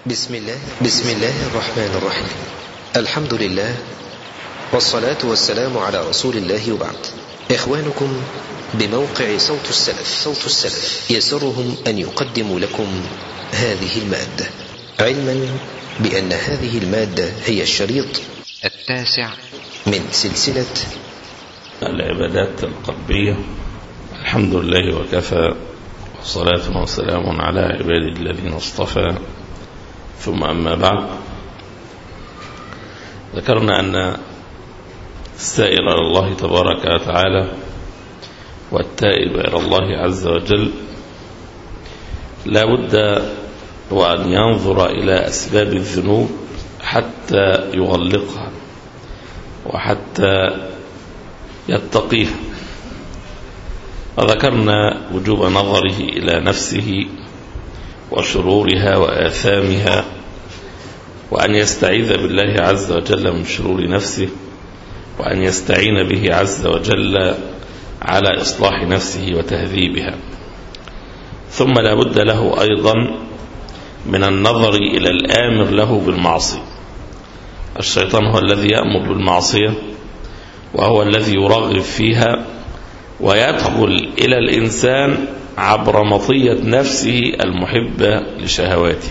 بسم الله الرحمن الرحيم. الحمد لله والصلاة والسلام على رسول الله وبعد. إخوانكم بموقع صوت السلف يسرهم أن يقدموا لكم هذه المادة، علما بأن هذه المادة هي الشريط 9 من سلسلة العبادات القلبية. الحمد لله وكفى، والصلاة والسلام على عباد الذين اصطفى، ثم أما بعد. ذكرنا أن السائر إلى الله تبارك وتعالى والتائب إلى الله عز وجل لا بد وأن ينظر إلى أسباب الذنوب حتى يغلقها وحتى يتقيها. وذكرنا وجوب نظره إلى نفسه وشرورها وآثامها، وأن يستعيذ بالله عز وجل من شرور نفسه، وأن يستعين به عز وجل على إصلاح نفسه وتهذيبها. ثم لا بد له أيضا من النظر إلى الآمر له بالمعصية. الشيطان هو الذي يأمر بالمعصية، وهو الذي يرغب فيها، ويدخل إلى الإنسان عبر مطية نفسه المحبة لشهواته،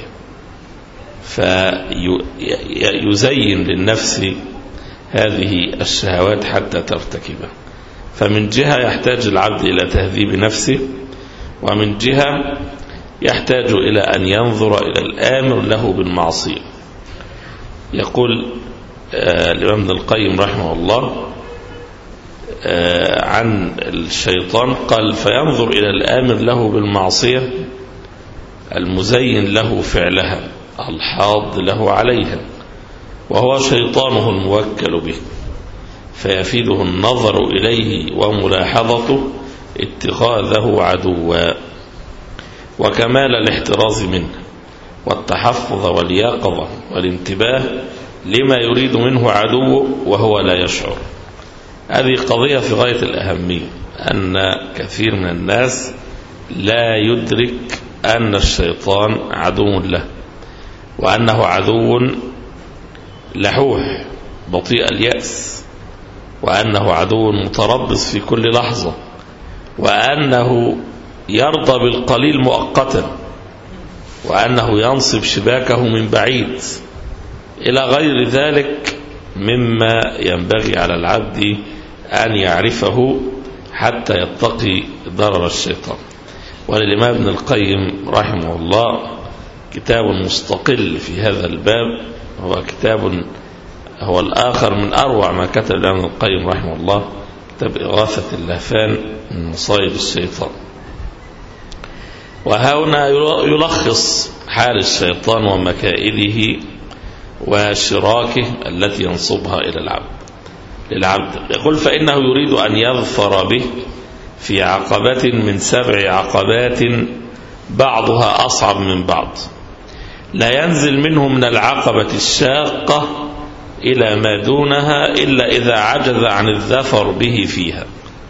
فيزين للنفس هذه الشهوات حتى ترتكبها. فمن جهة يحتاج العبد إلى تهذيب نفسه، ومن جهة يحتاج إلى أن ينظر إلى الآمر له بالمعصية. يقول الإمام ابن القيم رحمه الله عن الشيطان، قال: فينظر إلى الآمر له بالمعصية المزين له فعلها الحاض له عليها، وهو شيطانه الموكل به، فيفيده النظر إليه وملاحظته اتخاذه عدوا، وكمال الاحتراز منه، والتحفظ واليقظة والانتباه لما يريد منه عدو وهو لا يشعر. هذه قضية في غاية الأهمية، أن كثير من الناس لا يدرك أن الشيطان عدو له، وأنه عدو لحوح بطيء اليأس، وأنه عدو متربص في كل لحظة، وأنه يرضى بالقليل مؤقتا، وأنه ينصب شباكه من بعيد، إلى غير ذلك مما ينبغي على العبد أن يعرفه حتى يتقي ضرر الشيطان. وللإمام ابن القيم رحمه الله كتاب مستقل في هذا الباب، هو الآخر من أروع ما كتب الإمام ابن القيم رحمه الله، كتاب إغاثة اللهفان من مصائد الشيطان. وهنا يلخص حال الشيطان ومكائده وشراكه التي ينصبها إلى للعبد. يقول: فإنه يريد أن يظفر به في عقبة من 7 عقبات بعضها أصعب من بعض، لا ينزل منه من العقبة الشاقة إلى ما دونها إلا إذا عجز عن الظفر به فيها.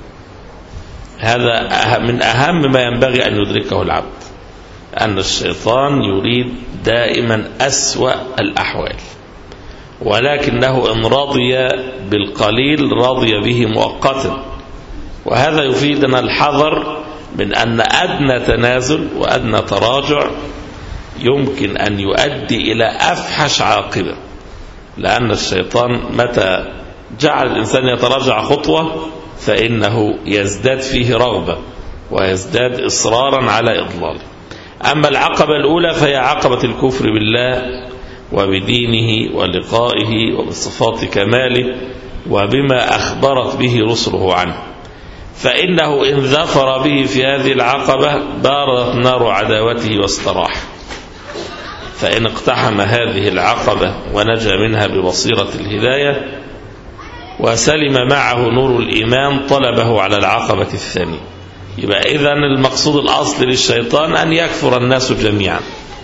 هذا من أهم ما ينبغي أن يدركه العبد، أن الشيطان يريد دائما أسوأ الأحوال، ولكنه إن رضي بالقليل رضي به مؤقتا. وهذا يفيدنا الحذر من أن أدنى تنازل وأدنى تراجع يمكن أن يؤدي إلى أفحش عاقبة، لأن الشيطان متى جعل الإنسان يتراجع خطوة فإنه يزداد فيه رغبة ويزداد إصرارا على إضلاله. أما العقبة الأولى فهي عقبة الكفر بالله وبدينه ولقائه وبصفات كماله وبما أخبرت به رسله عنه، فإنه إن ظفر به في هذه العقبة باردت نار عداوته واستراح. فإن اقتحم هذه العقبة ونجا منها ببصيرة الهداية وسلم معه نور الإيمان طلبه على العقبة الثانية. يبقى إذن المقصود الأصل للشيطان أن يكفر الناس جميعا،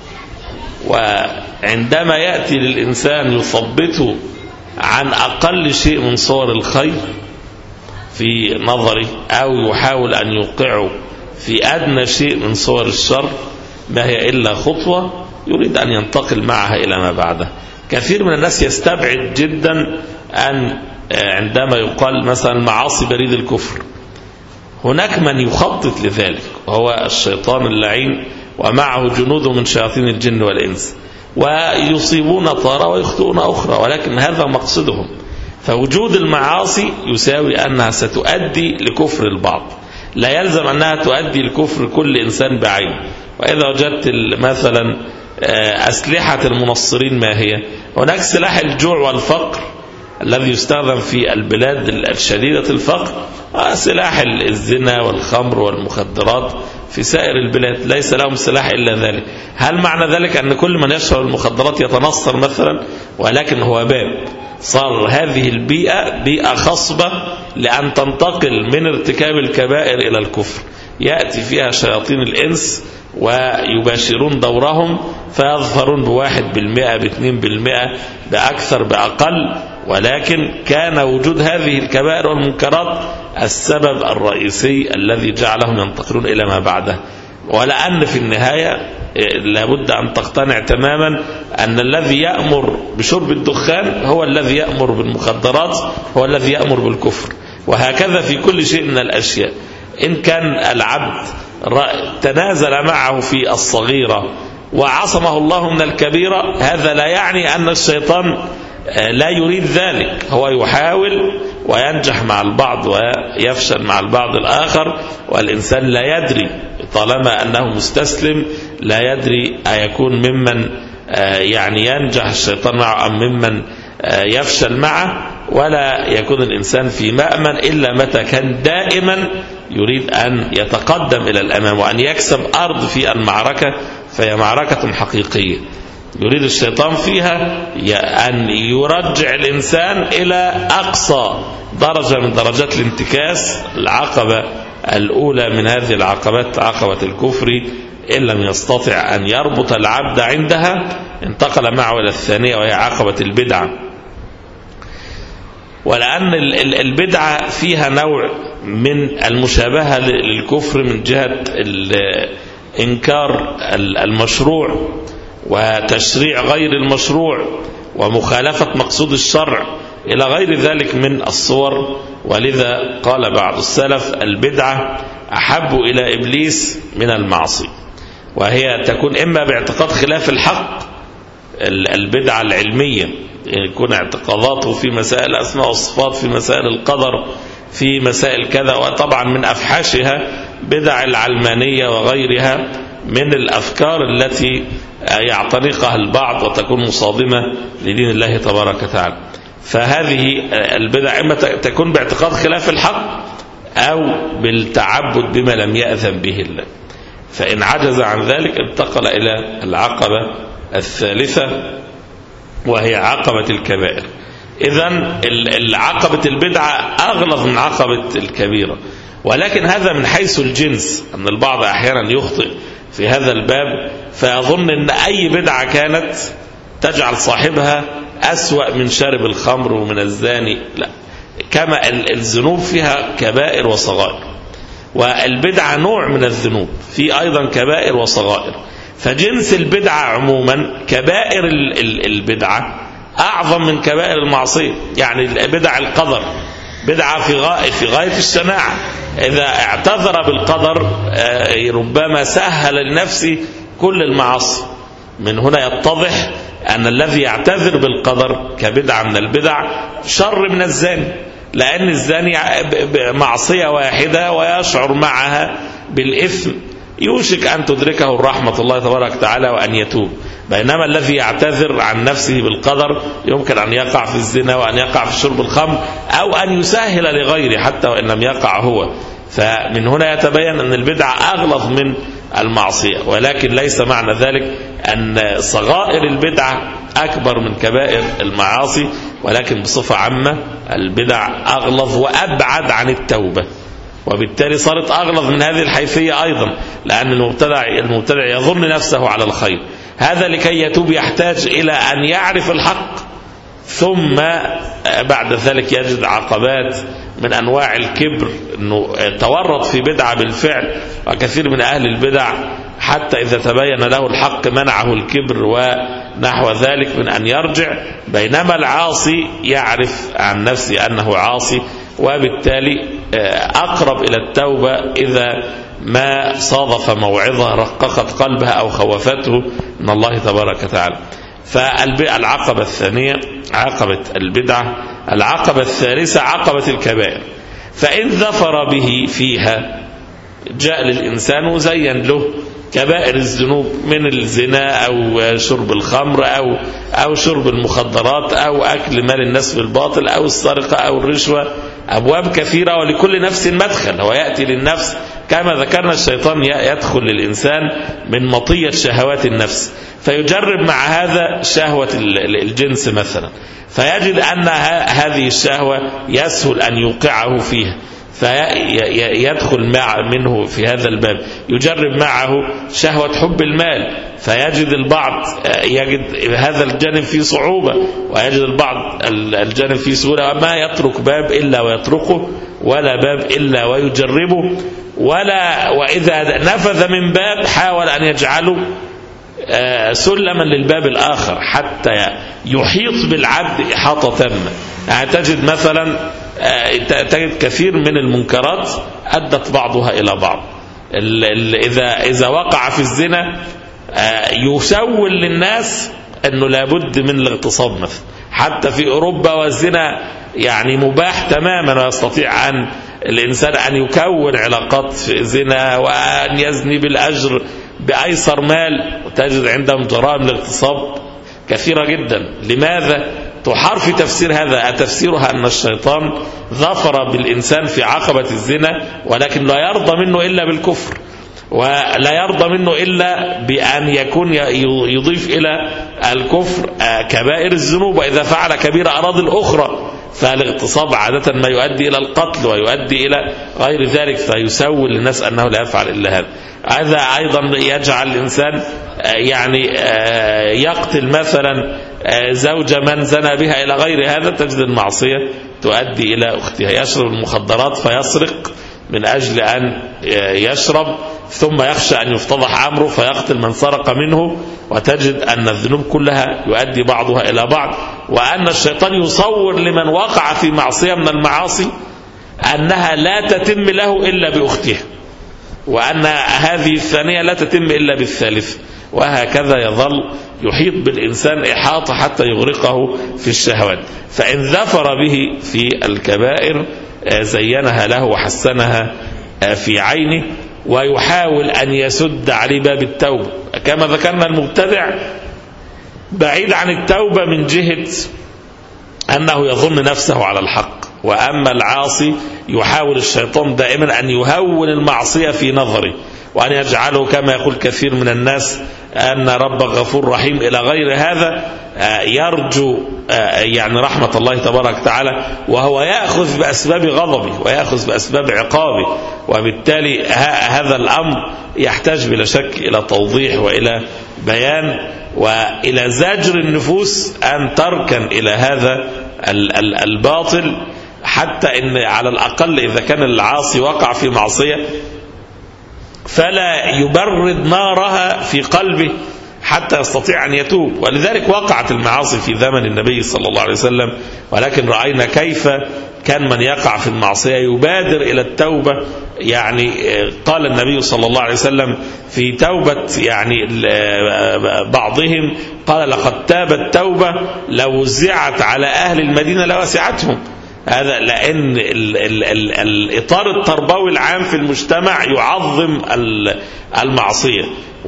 وعندما يأتي للإنسان يثبته عن أقل شيء من صور الخير في نظره، أو يحاول أن يوقعه في أدنى شيء من صور الشر، ما هي إلا خطوة يريد أن ينتقل معها إلى ما بعده. كثير من الناس يستبعد جدا أن عندما يقال مثلا معاصي بريد الكفر، هناك من يخطط لذلك وهو الشيطان اللعين ومعه جنوده من شياطين الجن والإنس، ويصيبون طارة ويخطئون أخرى، ولكن هذا مقصدهم. فوجود المعاصي يساوي أنها ستؤدي لكفر البعض، لا يلزم أنها تؤدي لكفر كل إنسان بعينه. وإذا وجدت مثلا أسلحة المنصرين ما هي؟ هناك سلاح الجوع والفقر الذي يستخدم في البلاد الشديدة الفقر، سلاح الزنا والخمر والمخدرات في سائر البلاد، ليس لهم سلاح إلا ذلك. هل معنى ذلك أن كل من يشرب المخدرات يتنصر مثلا؟ ولكن هو باب، صار هذه البيئة بيئة خصبة لأن تنتقل من ارتكاب الكبائر إلى الكفر، يأتي فيها شياطين الإنس ويباشرون دورهم فيظفرون ب1%، ب2%، بأكثر بأقل. ولكن كان وجود هذه الكبائر والمنكرات السبب الرئيسي الذي جعلهم ينتقلون إلى ما بعده. ولأن في النهاية لابد أن تقتنع تماما أن الذي يأمر بشرب الدخان هو الذي يأمر بالمخدرات، هو الذي يأمر بالكفر، وهكذا في كل شيء من الأشياء. إن كان العبد تنازل معه في الصغيرة وعصمه الله من الكبيرة، هذا لا يعني أن الشيطان لا يريد ذلك، هو يحاول وينجح مع البعض ويفشل مع البعض الآخر، والإنسان لا يدري طالما أنه مستسلم، لا يدري أيكون ممن يعني ينجح الشيطان معه أم ممن يفشل معه. ولا يكون الإنسان في مأمن إلا متى كان دائما يريد أن يتقدم إلى الأمام وأن يكسب أرض في المعركة، فهي معركة حقيقية يريد الشيطان فيها أن يرجع الإنسان إلى أقصى درجة من درجات الانتكاس. العقبة الأولى من هذه العقبات عقبة الكفر، إن لم يستطع أن يربط العبد عندها انتقل معه إلى الثانية وهي عقبة البدعة. ولأن البدعة فيها نوع من المشابهة للكفر من جهة إنكار المشروع وتشريع غير المشروع ومخالفة مقصود الشرع إلى غير ذلك من الصور. ولذا قال بعض السلف: البدعة أحب إلى إبليس من المعصية، وهي تكون إما باعتقاد خلاف الحق، البدعة العلمية يكون اعتقاداته في مسائل الأسماء والصفات، في مسائل القدر، في مسائل كذا. وطبعا من أفحشها بدع العلمانية وغيرها من الأفكار التي يعتنقها البعض وتكون مصادمة لدين الله تبارك وتعالى. فهذه البدع إما تكون باعتقاد خلاف الحق أو بالتعبد بما لم يأذن به الله. فإن عجز عن ذلك انتقل إلى العقبة الثالثة وهي عقبة الكبائر. إذن عقبة البدعة أغلظ من عقبة الكبيرة، ولكن هذا من حيث الجنس، أن البعض أحيانا يخطئ في هذا الباب فيظن أن أي بدعة كانت تجعل صاحبها أسوأ من شارب الخمر ومن الزاني. لا، كما الذنوب فيها كبائر وصغائر، والبدعة نوع من الذنوب، في أيضا كبائر وصغائر. فجنس البدعة عموما كبائر البدعة أعظم من كبائر المعصية. يعني بدع القدر بدعة في غاية الشناعة، إذا اعتذر بالقدر ربما سهل لنفسه كل المعاصي. من هنا يتضح أن الذي يعتذر بالقدر كبدعة من البدع شر من الزاني، لأن الزاني معصية واحدة ويشعر معها بالإثم، يوشك أن تدركه رحمة الله تبارك وتعالى وأن يتوب. بينما الذي يعتذر عن نفسه بالقدر يمكن أن يقع في الزنا وأن يقع في شرب الخمر أو أن يسهل لغيره حتى وإن لم يقع هو. فمن هنا يتبين أن البدعة أغلظ من المعصية، ولكن ليس معنى ذلك أن صغائر البدعة أكبر من كبائر المعاصي، ولكن بصفة عامة البدع أغلظ وأبعد عن التوبة، وبالتالي صارت أغلظ من هذه الحيثية أيضا، لأن المبتدع يظن نفسه على الخير. هذا لكي يتوب يحتاج إلى أن يعرف الحق، ثم بعد ذلك يجد عقبات من أنواع الكبر أنه تورط في بدعة بالفعل، وكثير من أهل البدع حتى إذا تبين له الحق منعه الكبر ونحو ذلك من أن يرجع، بينما العاصي يعرف عن نفسه أنه عاصي، وبالتالي أقرب إلى التوبة إذا ما صادف موعظة رققت قلبها أو خوفته من الله تبارك وتعالى. فالعقبة الثانية عقبة البدعة. العقبة الثالثة عقبة الكبائر. فإن ظفر به فيها جاء للإنسان وزين له كبائر الذنوب من الزنا أو شرب الخمر أو شرب المخدرات أو أكل مال الناس بالباطل أو السرقة أو الرشوة، أبواب كثيرة ولكل نفس مدخل. هو يأتي للنفس كما ذكرنا، الشيطان يدخل للإنسان من مطية شهوات النفس، فيجرب مع هذا شهوة الجنس مثلا، فيجد أن هذه الشهوة يسهل أن يوقعه فيها، فيدخل منه في هذا الباب. يجرب معه شهوة حب المال، فيجد البعض يجد هذا الجانب فيه صعوبة، ويجد البعض الجانب فيه سهولة، وما يترك باب إلا ويتركه، ولا باب إلا ويجربه، وإذا نفذ من باب حاول أن يجعله سلما للباب الآخر حتى يحيط بالعبد إحاطة تامة. يعني تجد مثلا تجد كثير من المنكرات أدت بعضها إلى بعض. إذا وقع في الزنا يسول للناس أنه لابد من الاغتصاب مثلا، حتى في أوروبا والزنا يعني مباح تماما، ويستطيع أن الإنسان أن يكون علاقات في زنا وأن يزني بالأجر بأيسر مال، وتجد عندهم جرائم الاغتصاب كثيرة جدا. لماذا؟ تحار في تفسير هذا، تفسيرها أن الشيطان ظفر بالإنسان في عقبة الزنا، ولكن لا يرضى منه إلا بالكفر، ولا يرضى منه إلا بأن يكون يضيف إلى الكفر كبائر الذنوب، وإذا فعل كبيرة أراضي الأخرى، فالاغتصاب عادة ما يؤدي إلى القتل ويؤدي إلى غير ذلك، فيسول للناس أنه لا يفعل إلا هذا. هذا أيضا يجعل الإنسان يعني يقتل مثلا زوجة من زنى بها إلى غير هذا، تجد المعصية تؤدي إلى أختها. يشرب المخدرات فيسرق من أجل أن يشرب، ثم يخشى أن يفتضح أمره فيقتل من سرق منه، وتجد أن الذنوب كلها يؤدي بعضها إلى بعض، وأن الشيطان يصور لمن وقع في معصية من المعاصي أنها لا تتم له إلا بأختها، وأن هذه الثانية لا تتم إلا بالثالث، وهكذا يظل يحيط بالإنسان إحاطة حتى يغرقه في الشهوات. فإن ظفر به في الكبائر زينها له وحسنها في عينه، ويحاول أن يسد عليه باب التوبة. كما ذكرنا المبتدع بعيد عن التوبة من جهة أنه يظن نفسه على الحق، وأما العاصي يحاول الشيطان دائما أن يهون المعصية في نظره، وأن يجعله كما يقول كثير من الناس أن رب غفور رحيم إلى غير هذا، يرجو يعني رحمة الله تبارك وتعالى، وهو يأخذ بأسباب غضبه ويأخذ بأسباب عقابه. وبالتالي هذا الأمر يحتاج بلا شك إلى توضيح وإلى بيان وإلى زجر النفوس أن تركن إلى هذا الباطل، حتى إن على الأقل إذا كان العاصي وقع في معصية فلا يبرد نارها في قلبه حتى يستطيع أن يتوب. ولذلك وقعت المعاصي في زمن النبي صلى الله عليه وسلم، ولكن رأينا كيف كان من يقع في المعصية يبادر إلى التوبة. يعني قال النبي صلى الله عليه وسلم في توبة يعني بعضهم، قال لقد تابت توبة لو وزعت على أهل المدينة لوسعتهم. هذا لأن الإطار التربوي العام في المجتمع يعظم المعصية،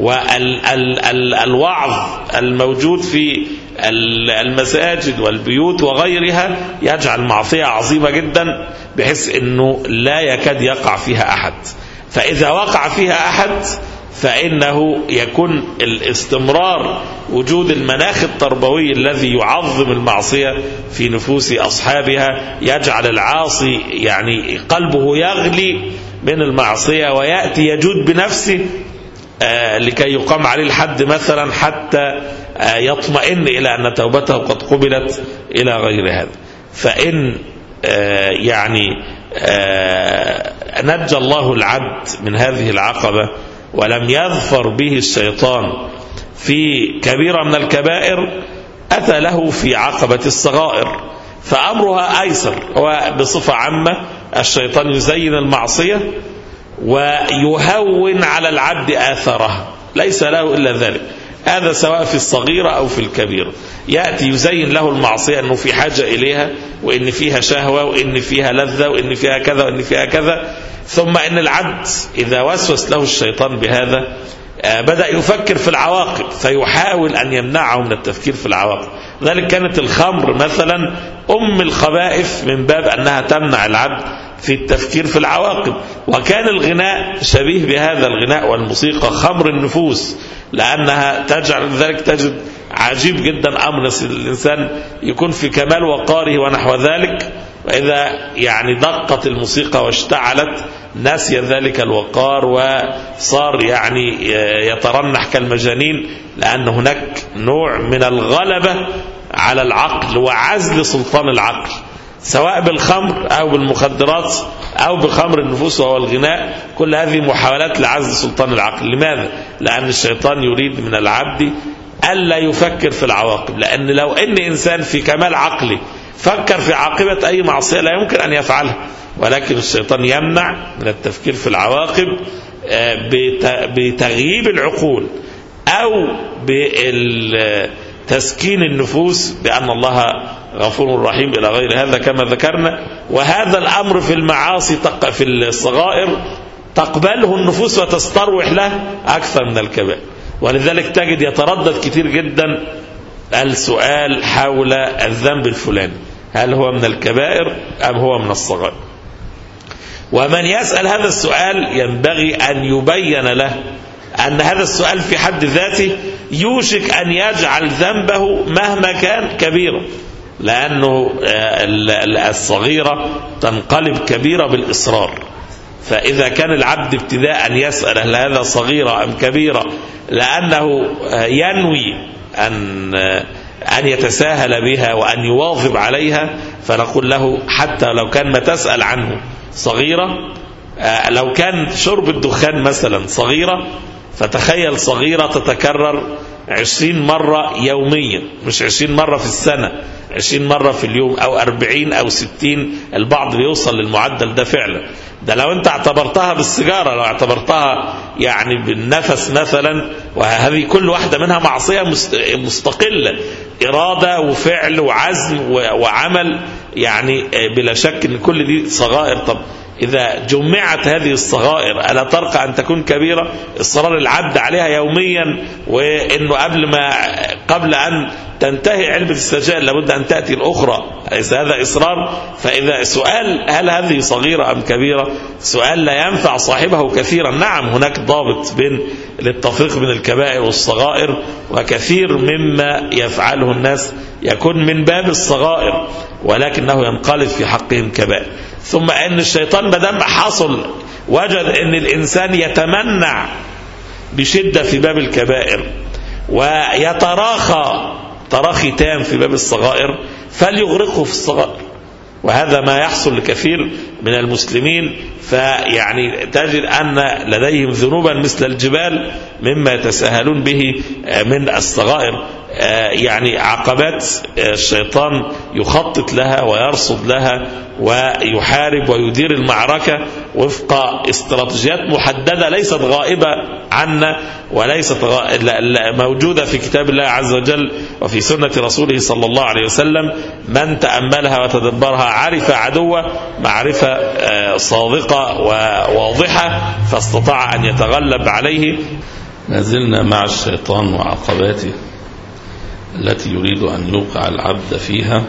والوعظ الموجود في المساجد والبيوت وغيرها يجعل المعصية عظيمة جدا، بحيث أنه لا يكاد يقع فيها أحد. فإذا وقع فيها أحد فإنه يكون الاستمرار وجود المناخ التربوي الذي يعظم المعصية في نفوس أصحابها يجعل العاصي يعني قلبه يغلي من المعصية، ويأتي يجود بنفسه لكي يقام عليه الحد مثلا حتى يطمئن إلى أن توبته قد قبلت إلى غير هذا. فإن يعني نجى الله العبد من هذه العقبة ولم يظفر به الشيطان في كبيرة من الكبائر، أتى له في عقبة الصغائر، فأمرها أيسر. هو بصفة عامة الشيطان يزين المعصية ويهون على العبد آثارها، ليس له إلا ذلك. هذا سواء في الصغيرة أو في الكبيرة. يأتي يزين له المعصية أنه في حاجة إليها، وإن فيها شهوة، وإن فيها لذة، وإن فيها كذا، وإن فيها كذا. ثم إن العبد إذا وسوس له الشيطان بهذا بدأ يفكر في العواقب، فيحاول أن يمنعه من التفكير في العواقب. ذلك كانت الخمر مثلا أم الخبائث من باب أنها تمنع العبد في التفكير في العواقب. وكان الغناء شبيه بهذا، الغناء والموسيقى خمر النفوس، لأنها تجعل ذلك. تجد عجيب جدا أمر الإنسان يكون في كمال وقاره ونحو ذلك، وإذا يعني دقت الموسيقى واشتعلت نسي ذلك الوقار وصار يعني يترنح كالمجانين، لأن هناك نوع من الغلبة على العقل وعزل سلطان العقل، سواء بالخمر أو بالمخدرات أو بخمر النفوس وهو الغناء. كل هذه محاولات لعزل سلطان العقل. لماذا؟ لأن الشيطان يريد من العبد ألا يفكر في العواقب، لأن لو أن إنسان في كمال عقله فكر في عاقبة أي معصية لا يمكن أن يفعلها، ولكن الشيطان يمنع من التفكير في العواقب بتغييب العقول أو بتسكين النفوس بأن الله غفور رحيم إلى غير هذا كما ذكرنا. وهذا الأمر في المعاصي في الصغائر تقبله النفوس وتستروح له أكثر من الكبائر. ولذلك تجد يتردد كتير جدا السؤال حول الذنب الفلاني، هل هو من الكبائر أم هو من الصغائر؟ ومن يسأل هذا السؤال ينبغي أن يبين له أن هذا السؤال في حد ذاته يوشك أن يجعل ذنبه مهما كان كبيرا، لأنه الصغيرة تنقلب كبيرة بالإصرار. فإذا كان العبد ابتداء يسأل هل هذا صغيرة أم كبيرة لأنه ينوي أن يتساهل بها وأن يواظب عليها، فنقول له حتى لو كان ما تسأل عنه صغيرة، لو كان شرب الدخان مثلا صغيرة، فتخيل صغيرة تتكرر 20 مرة يوميا، مش 20 مرة في السنة، 20 مرة في اليوم أو 40 أو 60، البعض بيوصل للمعدل ده فعلا. ده لو انت اعتبرتها بالسيجارة، لو اعتبرتها يعني بالنفس مثلا، وهذه كل واحدة منها معصية مستقلة، إرادة وفعل وعزم وعمل، يعني بلا شك ان كل دي صغائر. طب إذا جمعت هذه الصغائر ألا ترقى أن تكون كبيرة؟ إصرار العبد عليها يوميا، وإنه قبل أن تنتهي علبة السجائر لابد أن تأتي الأخرى، هذا إصرار. فإذا سؤال هل هذه صغيرة أم كبيرة سؤال لا ينفع صاحبه كثيرا. نعم هناك ضابط بين التفريق بين الكبائر والصغائر، وكثير مما يفعله الناس يكون من باب الصغائر ولكنه ينقلب في حقهم كبائر. ثم أن الشيطان مدام حصل وجد أن الإنسان يتمنع بشدة في باب الكبائر ويتراخى تراخي تام في باب الصغائر، فليغرقه في الصغائر. وهذا ما يحصل لكثير من المسلمين، فيعني تجد أن لديهم ذنوبا مثل الجبال مما يتساهلون به من الصغائر. يعني عقبات الشيطان يخطط لها ويرصد لها ويحارب ويدير المعركة وفق استراتيجيات محددة ليست غائبة عنا وليست موجودة في كتاب الله عز وجل وفي سنة رسوله صلى الله عليه وسلم. من تأملها وتدبرها عرف عدوه معرفة صادقة وواضحة فاستطاع أن يتغلب عليه. ما زلنا مع الشيطان وعقباته التي يريد أن يوقع العبد فيها.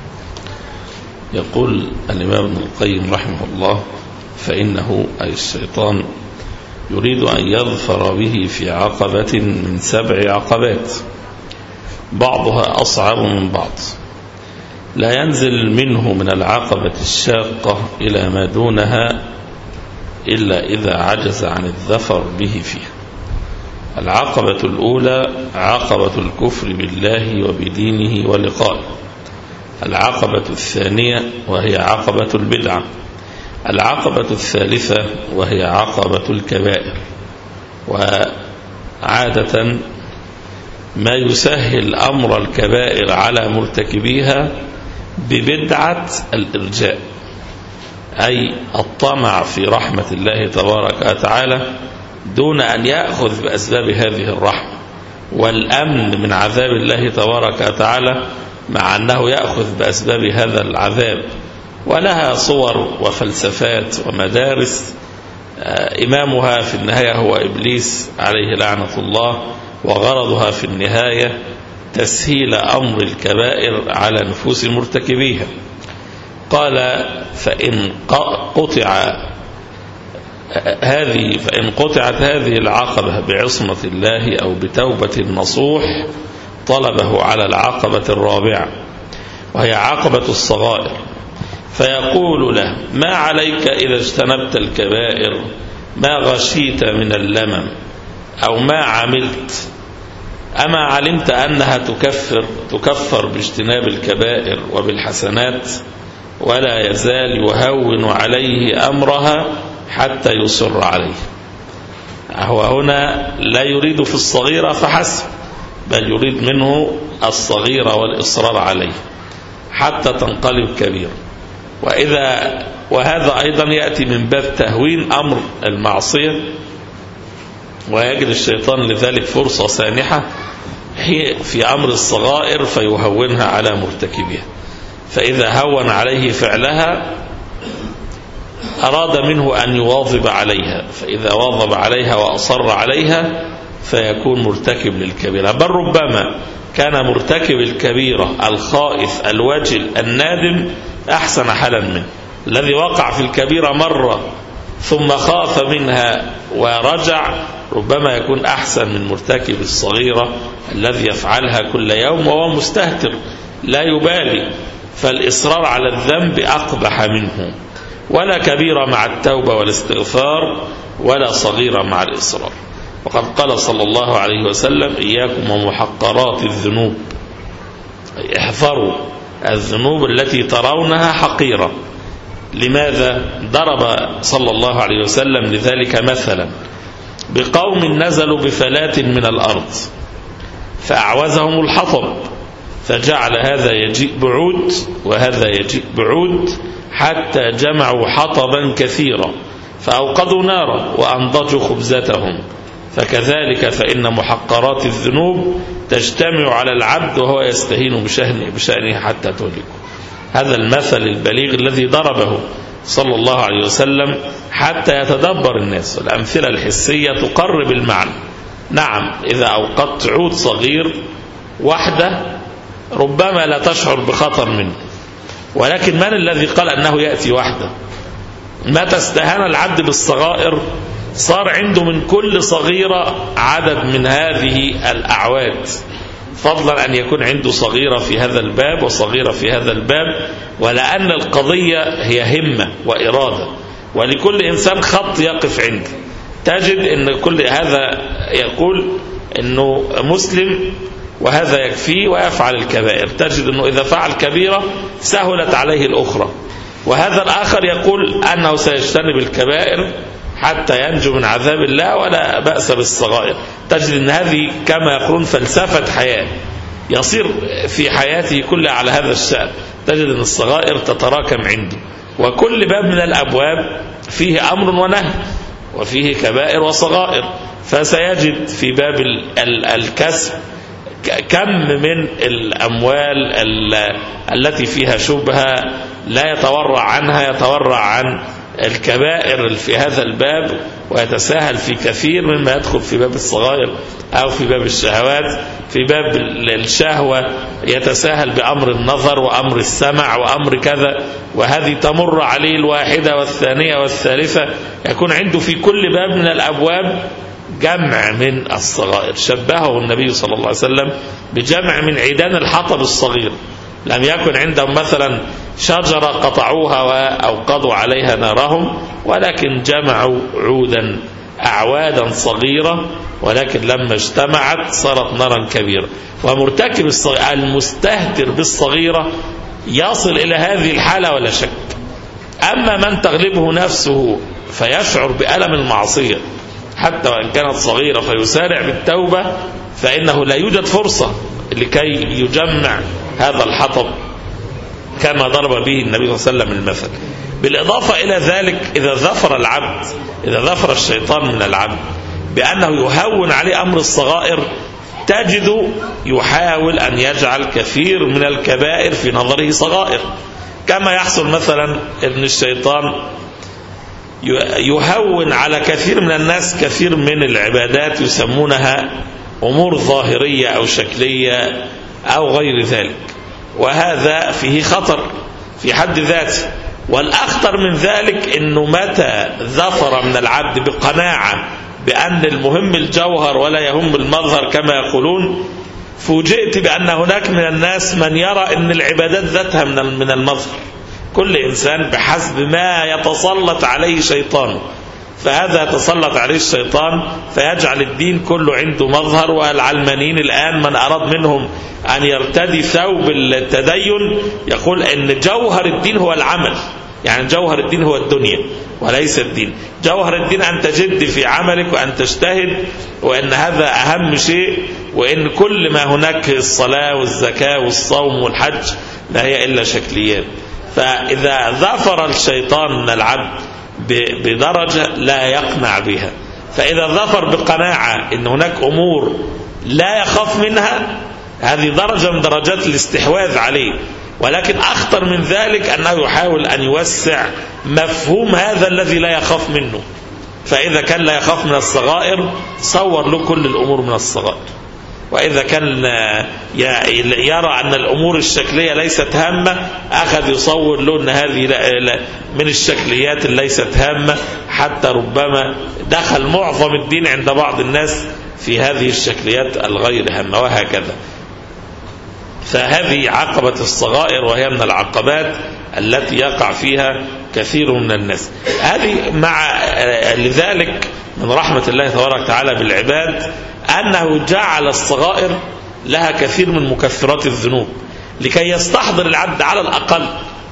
يقول الإمام ابن القيم رحمه الله: فإنه أي الشيطان يريد أن يظفر به في عقبة من 7 عقبات بعضها أصعب من بعض، لا ينزل منه من العقبة الشاقة إلى ما دونها إلا إذا عجز عن الظفر به فيها. العقبة الأولى عقبة الكفر بالله وبدينه ولقائه. العقبة الثانية وهي عقبة البدعة. العقبة الثالثة وهي عقبة الكبائر. وعادة ما يسهل أمر الكبائر على مرتكبيها ببدعة الإرجاء، أي الطمع في رحمة الله تبارك وتعالى دون أن يأخذ بأسباب هذه الرحمة، والأمن من عذاب الله تبارك وتعالى مع أنه يأخذ بأسباب هذا العذاب. ولها صور وفلسفات ومدارس، إمامها في النهاية هو إبليس عليه لعنة الله، وغرضها في النهاية تسهيل أمر الكبائر على نفوس مرتكبيها. قال فإن قطعت هذه العقبة بعصمة الله أو بتوبة نصوح طلبه على العقبة الرابعة وهي عقبة الصغائر، فيقول له: ما عليك إذا اجتنبت الكبائر؟ ما غشيت من اللمم؟ أو ما عملت؟ أما علمت أنها تكفر باجتناب الكبائر وبالحسنات؟ ولا يزال يهون عليه أمرها حتى يصر عليه. هو هنا لا يريد في الصغيرة فحسب، بل يريد منه الصغيرة والإصرار عليه حتى تنقلب كبيرة. وهذا أيضا يأتي من باب تهوين أمر المعصية، ويجد الشيطان لذلك فرصة سانحة في أمر الصغائر فيهونها على مرتكبها. فإذا هون عليه فعلها أراد منه أن يواظب عليها، فإذا واظب عليها وأصر عليها فيكون مرتكب للكبيرة. بل ربما كان مرتكب الكبيرة الخائف الوجل النادم أحسن حالا منه. الذي وقع في الكبيرة مرة ثم خاف منها ورجع ربما يكون أحسن من مرتكب الصغيرة الذي يفعلها كل يوم وهو مستهتر لا يبالي. فالإصرار على الذنب أقبح منه. ولا كبيرة مع التوبة والاستغفار، ولا صغيرة مع الإصرار. وقد قال صلى الله عليه وسلم: إياكم ومحقرات الذنوب، احذروا الذنوب التي ترونها حقيرة. لماذا؟ ضرب صلى الله عليه وسلم لذلك مثلا بقوم نزلوا بفلاة من الأرض فأعوزهم الحطب، فجعل هذا يجيء بعود وهذا يجيء بعود حتى جمعوا حطبا كثيرا فأوقدوا نارا وأنضجوا خبزتهم. فكذلك فإن محقرات الذنوب تجتمع على العبد وهو يستهين بشأنه حتى تهلكه. هذا المثل البليغ الذي ضربه صلى الله عليه وسلم حتى يتدبر الناس. الأمثلة الحسية تقرب المعنى. نعم، إذا أوقدت عود صغير وحده ربما لا تشعر بخطر منه، ولكن من الذي قال أنه يأتي وحده؟ متى استهان العبد بالصغائر صار عنده من كل صغيرة عدد من هذه الأعواد، فضلا أن يكون عنده صغيرة في هذا الباب وصغيرة في هذا الباب. ولأن القضية هي همة وإرادة، ولكل إنسان خط يقف عنده. تجد أن كل هذا يقول أنه مسلم وهذا يكفيه ويفعل الكبائر، تجد أنه إذا فعل كبيرة سهلت عليه الأخرى. وهذا الآخر يقول أنه سيجتنب الكبائر حتى ينجو من عذاب الله ولا بأس بالصغائر. تجد أن هذه كما يقولون فلسفة حياة، يصير في حياته كلها على هذا الشأن. تجد أن الصغائر تتراكم عنده، وكل باب من الأبواب فيه أمر ونهي وفيه كبائر وصغائر. فسيجد في باب الكسب كم من الأموال التي فيها شبهة لا يتورع عنها، يتورع عن الكبائر في هذا الباب ويتساهل في كثير مما يدخل في باب الصغائر أو في باب الشهوات. في باب الشهوة يتساهل بأمر النظر وأمر السمع وأمر كذا، وهذه تمر عليه الواحدة والثانية والثالثة. يكون عنده في كل باب من الأبواب جمع من الصغائر. شبهه النبي صلى الله عليه وسلم بجمع من عيدان الحطب الصغير. لم يكن عندهم مثلا شجرة قطعوها وأوقدوا عليها نارهم، ولكن جمعوا عودا أعوادا صغيرة، ولكن لما اجتمعت صارت نارا كبيرة. ومرتكب المستهتر بالصغيرة يصل إلى هذه الحالة ولا شك. أما من تغلبه نفسه فيشعر بألم المعصية حتى وإن كانت صغيرة فيسارع بالتوبة، فإنه لا يوجد فرصة لكي يجمع هذا الحطب كما ضرب به النبي صلى الله عليه وسلم المثل. بالإضافة إلى ذلك إذا ظفر الشيطان من العبد بأنه يهون عليه أمر الصغائر، تجد يحاول أن يجعل كثير من الكبائر في نظره صغائر، كما يحصل مثلا أن الشيطان يهون على كثير من الناس كثير من العبادات يسمونها أمور ظاهرية أو شكلية أو غير ذلك، وهذا فيه خطر في حد ذاته. والأخطر من ذلك أنه متى ظفر من العبد بقناعة بأن المهم الجوهر ولا يهم المظهر كما يقولون، فوجئت بأن هناك من الناس من يرى أن العبادات ذاتها من المظهر. كل إنسان بحسب ما يتسلط عليه شيطانه، فهذا يتسلط عليه الشيطان فيجعل الدين كله عنده مظهر. والعلمانيين الآن من أراد منهم أن يرتدي ثوب التدين يقول أن جوهر الدين هو العمل، يعني جوهر الدين هو الدنيا وليس الدين. جوهر الدين أن تجد في عملك وأن تجتهد، وأن هذا أهم شيء، وأن كل ما هناك الصلاة والزكاة والصوم والحج لا هي إلا شكليات. فإذا ظفر الشيطان من العبد بدرجة لا يقنع بها، فإذا ظفر بقناعة أن هناك أمور لا يخاف منها، هذه درجة من درجات الاستحواذ عليه. ولكن أخطر من ذلك أنه يحاول أن يوسع مفهوم هذا الذي لا يخاف منه. فإذا كان لا يخاف من الصغائر صور له كل الأمور من الصغائر، وإذا كان يرى أن الأمور الشكلية ليست هامة أخذ يصور له أن هذه من الشكليات ليست هامة، حتى ربما دخل معظم الدين عند بعض الناس في هذه الشكليات الغير هامة، وهكذا. فهذه عقبة الصغائر، وهي من العقبات التي يقع فيها كثير من الناس. هذه لذلك من رحمة الله تبارك وتعالى بالعباد أنه جعل الصغائر لها كثير من مكفرات الذنوب، لكي يستحضر العبد على الأقل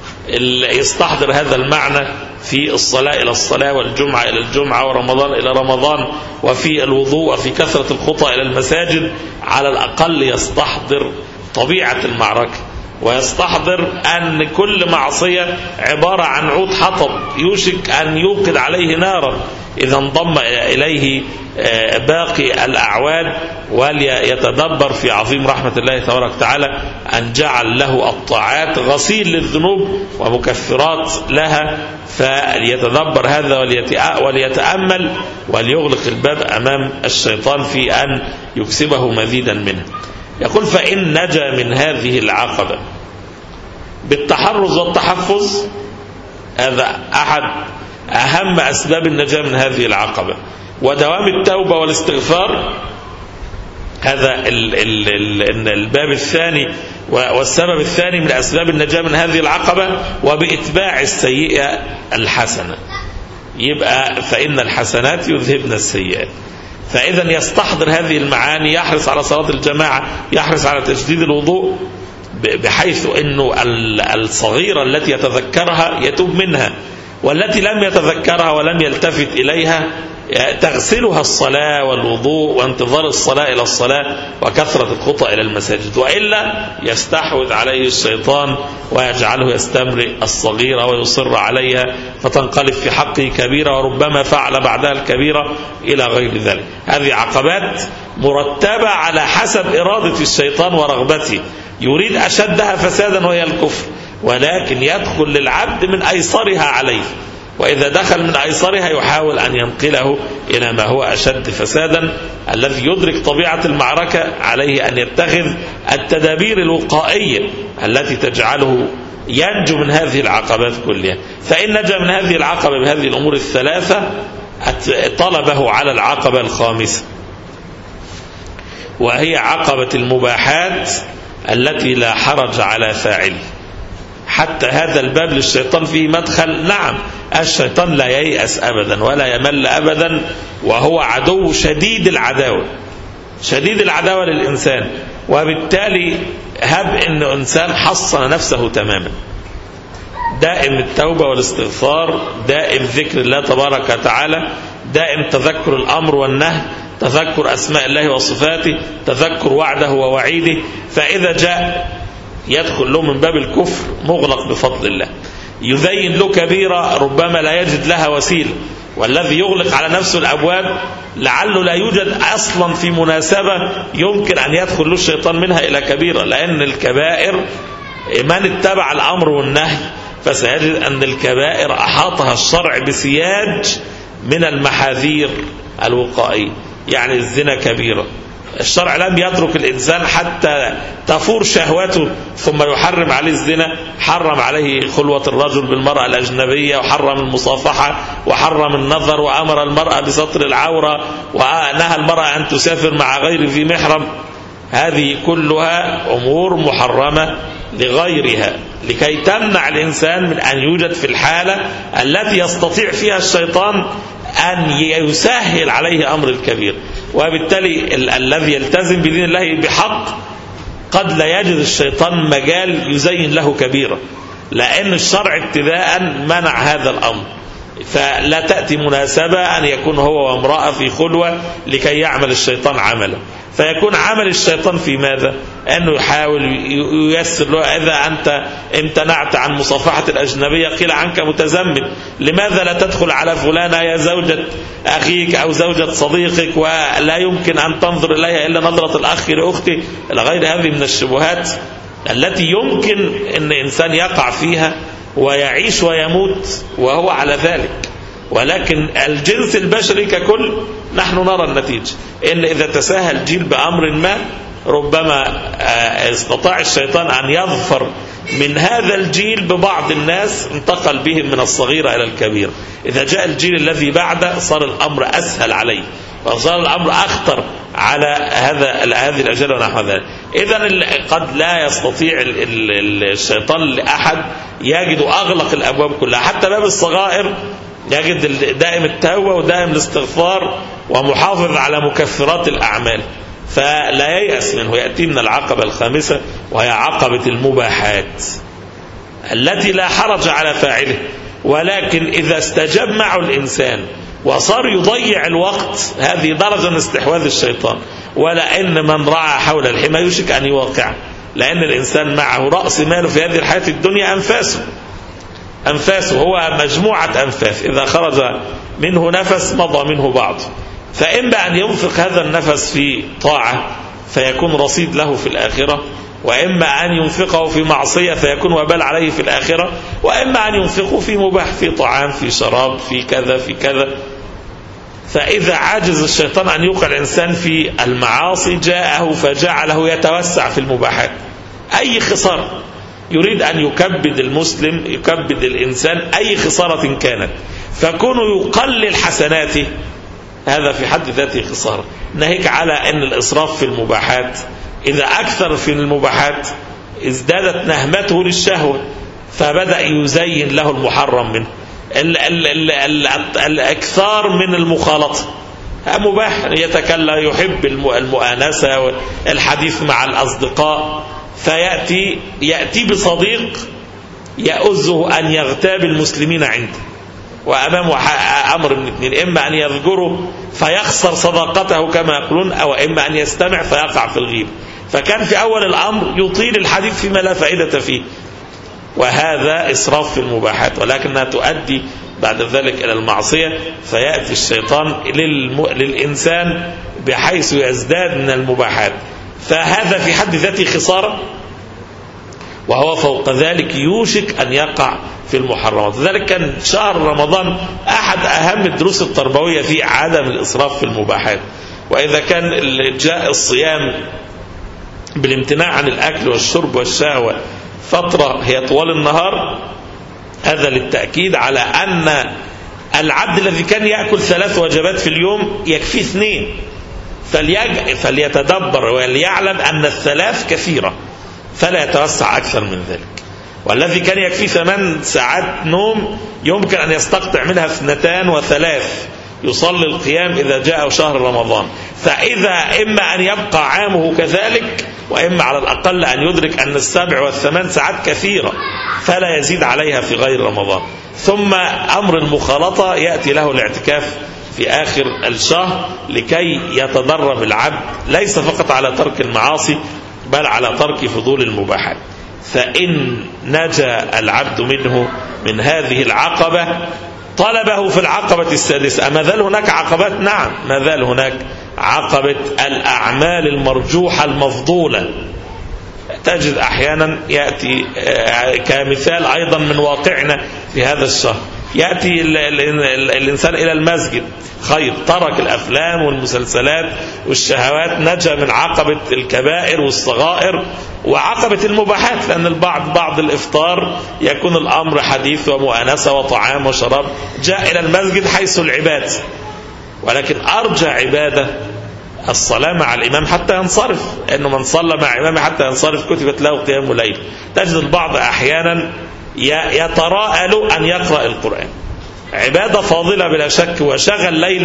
يستحضر هذا المعنى في الصلاة إلى الصلاة، والجمعة إلى الجمعة، ورمضان إلى رمضان، وفي الوضوء، وفي كثرة الخطى إلى المساجد. على الأقل يستحضر طبيعة المعركة، ويستحضر أن كل معصية عبارة عن عود حطب يوشك أن يوقد عليه نارا إذا انضم إليه باقي الأعواد. وليتدبر في عظيم رحمة الله تبارك وتعالى أن جعل له الطاعات غسيل للذنوب ومكفرات لها، فليتدبر هذا وليتأمل وليغلق الباب أمام الشيطان في أن يكسبه مزيدا منه. يقول: فإن نجا من هذه العقبة بالتحرز والتحفظ، هذا أحد أهم أسباب النجاة من هذه العقبة، ودوام التوبة والاستغفار، هذا الباب الثاني والسبب الثاني من أسباب النجاة من هذه العقبة، وبإتباع السيئة الحسنة. يبقى فإن الحسنات يذهبن السيئات. فإذا يستحضر هذه المعاني، يحرص على صلاة الجماعة، يحرص على تجديد الوضوء، بحيث أنه الصغيرة التي يتذكرها يتوب منها، والتي لم يتذكرها ولم يلتفت إليها تغسلها الصلاة والوضوء وانتظار الصلاة إلى الصلاة وكثرة الخطى إلى المساجد، وإلا يستحوذ عليه الشيطان ويجعله يستمرئ الصغيرة ويصر عليها، فتنقلب في حقه كبيرة، وربما فعل بعدها الكبيرة إلى غير ذلك. هذه عقبات مرتبة على حسب إرادة الشيطان ورغبته، يريد أشدها فسادا وهي الكفر، ولكن يدخل للعبد من أيسرها عليه، وإذا دخل من أيسرها يحاول أن ينقله إلى ما هو أشد فسادا. الذي يدرك طبيعة المعركة عليه أن يتخذ التدابير الوقائية التي تجعله ينجو من هذه العقبات كلها. فإن نجا من هذه العقبة بهذه الأمور الثلاثة، طلبه على العقبة الخامسة، وهي عقبة المباحات التي لا حرج على فاعله. حتى هذا الباب للشيطان فيه مدخل. نعم، الشيطان لا ييأس أبدا ولا يمل أبدا، وهو عدو شديد العداوة، شديد العداوة للإنسان. وبالتالي هب أن إنسان حصن نفسه تماما دائم التوبة والاستغفار، دائم ذكر الله تبارك وتعالى، دائم تذكر الأمر والنهي، تذكر أسماء الله وصفاته، تذكر وعده ووعيده. فإذا جاء يدخل له من باب الكفر مغلق بفضل الله، يزين له كبيرة ربما لا يجد لها وسيلة، والذي يغلق على نفسه الأبواب لعله لا يوجد أصلا في مناسبة يمكن أن يدخل له الشيطان منها إلى كبيرة، لأن الكبائر من اتبع الأمر والنهي فسيجد أن الكبائر أحاطها الشرع بسياج من المحاذير الوقائية. يعني الزنا كبيرة، الشرع لم يترك الإنسان حتى تفور شهوته ثم يحرم عليه الزنا، حرم عليه خلوة الرجل بالمرأة الأجنبية، وحرم المصافحة، وحرم النظر، وأمر المرأة بستر العورة، ونهى المرأة أن تسافر مع غير ذي محرم. هذه كلها أمور محرمة لغيرها لكي تمنع الإنسان من أن يوجد في الحالة التي يستطيع فيها الشيطان أن يسهل عليه أمر الكبير. وبالتالي الذي يلتزم بدين الله بحق قد لا يجد الشيطان مجال يزين له كبيرة، لأن الشرع ابتداء منع هذا الأمر. فلا تأتي مناسبة أن يكون هو وامرأة في خلوة لكي يعمل الشيطان عمله، فيكون عمل الشيطان في ماذا؟ أنه يحاول ييسر له. إذا أنت امتنعت عن مصافحة الأجنبية قيل عنك متزمت، لماذا لا تدخل على فلانة يا زوجة أخيك أو زوجة صديقك ولا يمكن أن تنظر إليها إلا نظرة الأخ لأخته، إلى غير هذه من الشبهات التي يمكن أن إنسان يقع فيها ويعيش ويموت وهو على ذلك. ولكن الجنس البشري ككل نحن نرى النتيجة، إن إذا تساهل جيل بأمر ما ربما استطاع الشيطان أن يظفر من هذا الجيل ببعض الناس انتقل بهم من الصغيرة إلى الكبير. إذا جاء الجيل الذي بعده صار الأمر أسهل عليه وصار الأمر أخطر على هذه الأجيال ونحو ذلك. إذن قد لا يستطيع الشيطان لأحد يجد أغلق الأبواب كلها، حتى باب الصغائر يجد دائم التوبة ودائم الاستغفار ومحافظ على مكفرات الأعمال، فلا ييأس منه. يأتي من العقبة الخامسة وهي عقبة المباحات التي لا حرج على فاعله، ولكن إذا استجاب معه الإنسان وصار يضيع الوقت هذه درجة من استحواذ الشيطان. ولأن من رعى حول الحمى يوشك أن يوقع، لأن الإنسان معه رأس ماله في هذه الحياة الدنيا أنفاسه هو مجموعة أنفاس، إذا خرج منه نفس مضى منه بعض، فإما أن ينفق هذا النفس في طاعة فيكون رصيد له في الآخرة، وإما أن ينفقه في معصية فيكون وبال عليه في الآخرة، وإما أن ينفقه في مباح، في طعام، في شراب، في كذا في كذا. فإذا عاجز الشيطان أن يوقع الإنسان في المعاصي جاءه فجعله يتوسع في المباحات. أي خسارة يريد أن يكبد المسلم، يكبد الإنسان أي خسارة كانت، فكونه يقلل حسناته هذا في حد ذاته خسارة. ناهيك على أن الإسراف في المباحات إذا أكثر في المباحات ازدادت نهمته للشهوة فبدأ يزين له المحرم منه. الأكثار من المخالطة مباح، يتكلم يحب المؤانسة والحديث مع الأصدقاء، فيأتي بصديق يأزه أن يغتاب المسلمين عنده، وأمامه أمر من اثنين: إما أن يذكره فيخسر صداقته كما يقولون، أو إما أن يستمع فيقع في الغيبة. فكان في أول الأمر يطيل الحديث فيما لا فائدة فيه، وهذا إسراف في المباحات، ولكنها تؤدي بعد ذلك إلى المعصية، فيأتي الشيطان للإنسان بحيث يزداد من المباحات، فهذا في حد ذاته خسارة، وهو فوق ذلك يوشك أن يقع في المحرمات. لذلك كان شهر رمضان أحد أهم الدروس التربوية في عدم الإسراف في المباحات. وإذا كان جاء الصيام بالامتناع عن الأكل والشرب والشهوة فترة هي طوال النهار، هذا للتأكيد على أن العبد الذي كان يأكل 3 وجبات في اليوم يكفي 2، فليتدبر وليعلم أن 3 كثيرة، فلا يتوسع أكثر من ذلك. والذي كان يكفي 8 ساعات نوم يمكن أن يستقطع منها 2 و3، يصلي القيام إذا جاء شهر رمضان، فإذا إما أن يبقى عامه كذلك، وإما على الأقل أن يدرك أن 7 و8 ساعات كثيرة فلا يزيد عليها في غير رمضان. ثم أمر المخالطة يأتي له الاعتكاف في آخر الشهر لكي يتدرب العبد ليس فقط على ترك المعاصي بل على ترك فضول المباحات. فإن نجا العبد منه من هذه العقبة طلبه في العقبة السادسة. ما زال هناك عقبات؟ نعم، ما زال هناك عقبة الأعمال المرجوحة المفضولة. تجد أحيانا يأتي كمثال أيضا من واقعنا في هذا الشهر، يأتي الإنسان إلى المسجد خير، ترك الأفلام والمسلسلات والشهوات، نجا من عقبة الكبائر والصغائر وعقبة المباحات. لأن بعض الإفطار يكون الأمر حديث ومؤانسة وطعام وشراب، جاء إلى المسجد حيث العباد، ولكن أرجى عبادة الصلاة مع الإمام حتى ينصرف، إنه من صلى مع إمامه حتى ينصرف كتبت له قيام الليل. تجد البعض أحيانا يتراءل أن يقرأ القرآن، عبادة فاضلة بلا شك، وشغل ليل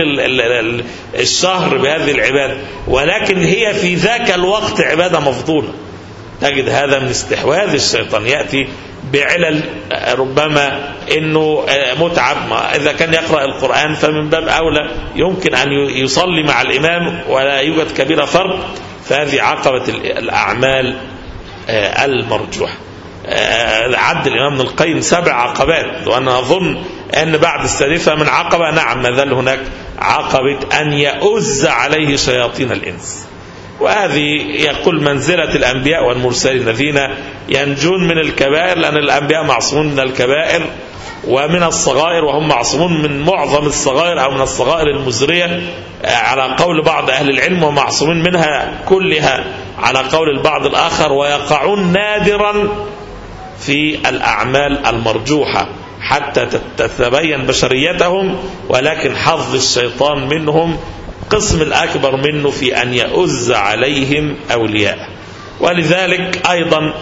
الشهر بهذه العبادة، ولكن هي في ذاك الوقت عبادة مفضولة. تجد هذا من استحواذ الشيطان، يأتي بعلل ربما انه متعب. اذا كان يقرأ القرآن فمن باب اولى يمكن ان يصلي مع الامام ولا يوجد كبير فرق. فهذه عقبة الاعمال المرجوحة. عد الامام ابن القيم 7 عقبات، وانا اظن ان بعد السادسة من عقبة نعم ما زال هناك عقبة ان يؤز عليه شياطين الانس. وهذه يقول منزلة الأنبياء والمرسلين الذين ينجون من الكبائر، لأن الأنبياء معصومون من الكبائر ومن الصغائر، وهم معصومون من معظم الصغائر أو من الصغائر المزرية على قول بعض أهل العلم، ومعصومين منها كلها على قول البعض الآخر، ويقعون نادرا في الأعمال المرجوحة حتى تتبين بشريتهم، ولكن حظ الشيطان منهم قسم الأكبر منه في أن يؤز عليهم أولياء. ولذلك أيضا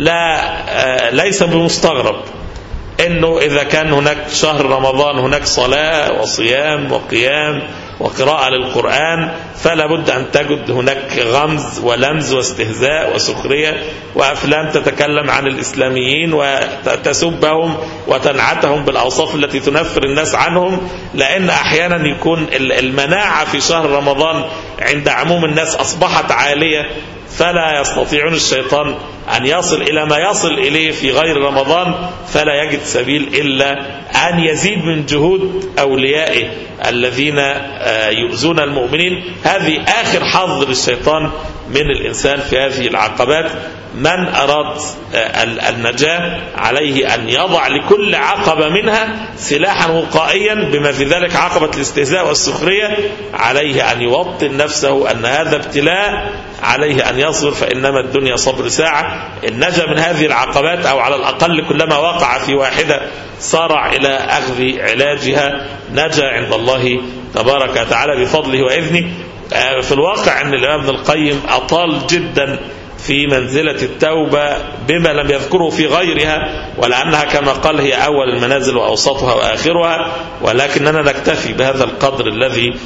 ليس بمستغرب أنه إذا كان هناك شهر رمضان هناك صلاة وصيام وقيام وقراءة للقرآن، فلا بد أن تجد هناك غمز ولمز واستهزاء وسخرية وأفلام تتكلم عن الإسلاميين وتسبهم وتنعتهم بالأوصاف التي تنفر الناس عنهم. لأن أحيانا يكون المناعة في شهر رمضان عند عموم الناس أصبحت عالية، فلا يستطيعون الشيطان أن يصل إلى ما يصل إليه في غير رمضان، فلا يجد سبيل إلا أن يزيد من جهود أوليائه الذين يؤذون المؤمنين. هذه آخر حظ للشيطان من الإنسان في هذه العقبات. من أراد النجاة عليه أن يضع لكل عقبة منها سلاحا وقائيا، بما في ذلك عقبة الاستهزاء والسخرية. عليه أن يوطن نفسه أن هذا ابتلاء، عليه أن يصبر، فإنما الدنيا صبر ساعة. إن نجا من هذه العقبات، أو على الأقل كلما وقع في واحدة صارع إلى أخذ علاجها، نجا عند الله تبارك وتعالى بفضله وإذنه. في الواقع أن الإمام ابن القيم أطال جدا في منزلة التوبة بما لم يذكره في غيرها، ولأنها كما قال هي أول المنازل وأوسطها وآخرها، ولكننا نكتفي بهذا القدر الذي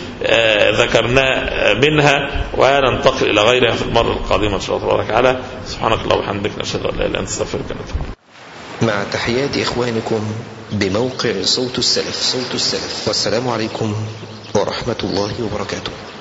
ذكرناه منها، وننتقل إلى غيرها في المرة القادمة إن شاء الله تبارك وتعالى. سبحانك اللهم وبحمدك، نشهد أن لا إله إلا أنت، نستغفرك ونتوب إليك. مع تحيات إخوانكم بموقع صوت السلف. والسلام عليكم ورحمة الله وبركاته.